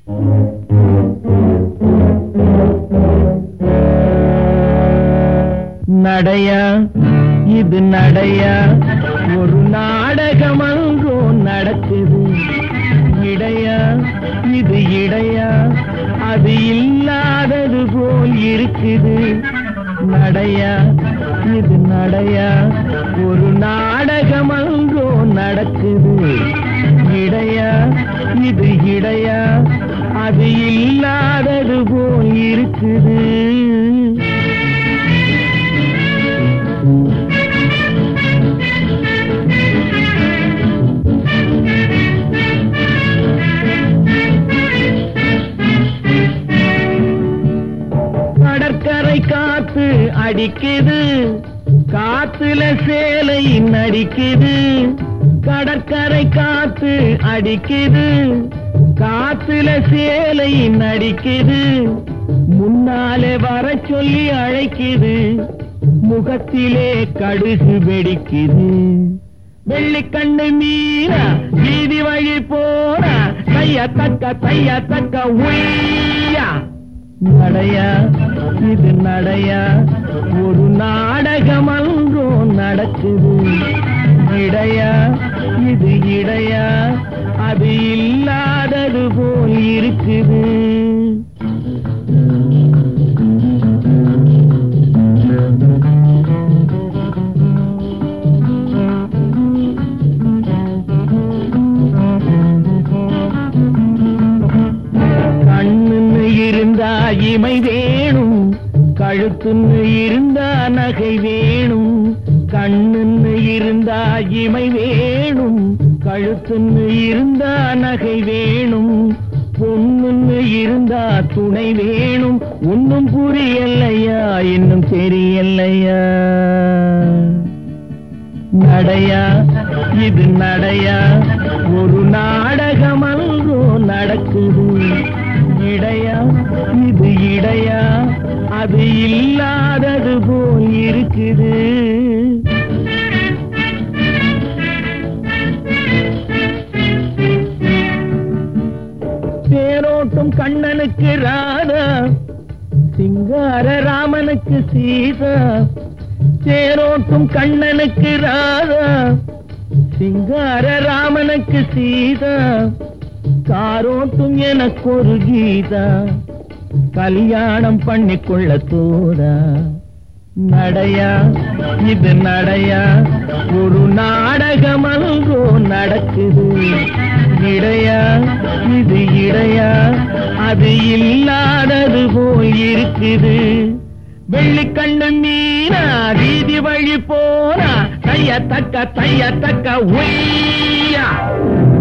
நடையா இது நடையா, ஒரு நாடகம் அங்கோ நடக்குது. இடையா இது இடையா, அது இல்லாதது போல் இருக்குது. நடையா இது நடையா, ஒரு நாடகம் அங்கோ நடக்குது. இடையா இது இடையா, அது இல்லாதது போல் இருக்குது. கடற்கரை காத்து அடிக்குது, காத்துல சேலை நடிக்குது. கடற்கரை காத்து அடிக்குது, காத்துல சேலை நடிக்குது. முன்னாலே வர சொல்லி அழைக்குது, முகத்திலே கடுகு வெடிக்குது. வெள்ளிக்கண்ணு மீனா வீதி வழி போனா, தைய தக்க உய்யா. நடையா இது நடையா, ஒரு நாடகம் அங்கோ நடக்குது. இடையா இது இடையா, அது இல்லாதது போல் இருக்குது. இமை வேணும், கழுத்துன்னு இருந்தா நகை வேணும். கண்ணுன்னு இருந்தா இமை வேணும், கழுத்துன்னு இருந்தா நகை வேணும். பொண்ணுன்னு இருந்தா துணை வேணும். ஒன்னும் புரியலையா, இன்னும் தெரியலையா. நடையா இது நடையா, ஒரு நாடகம் அங்கோ நடக்குது. இடையா இது இடையா, அது இல்லாதது போல் இருக்குது. தேரோட்டும் கண்ணனுக்கு ராதா, சிங்கார ராமனுக்கு சீதா. தேரோட்டும் கண்ணனுக்கு ராதா, சிங்கார ராமனுக்கு சீதா. காரோட்டும் எனக்கு ஒரு கீதா, கல்யாணம் பண்ணிக்கொள்ள தோதா. நடையா இது நடையா, ஒரு நாடகம் அங்கோ நடக்குது. இடையா இது இடையா, அது இல்லாதது போல் இருக்குது. வெள்ளிக்கண்ணு மீனா வீதி வழி போனா, தைய தக்க உய்யா.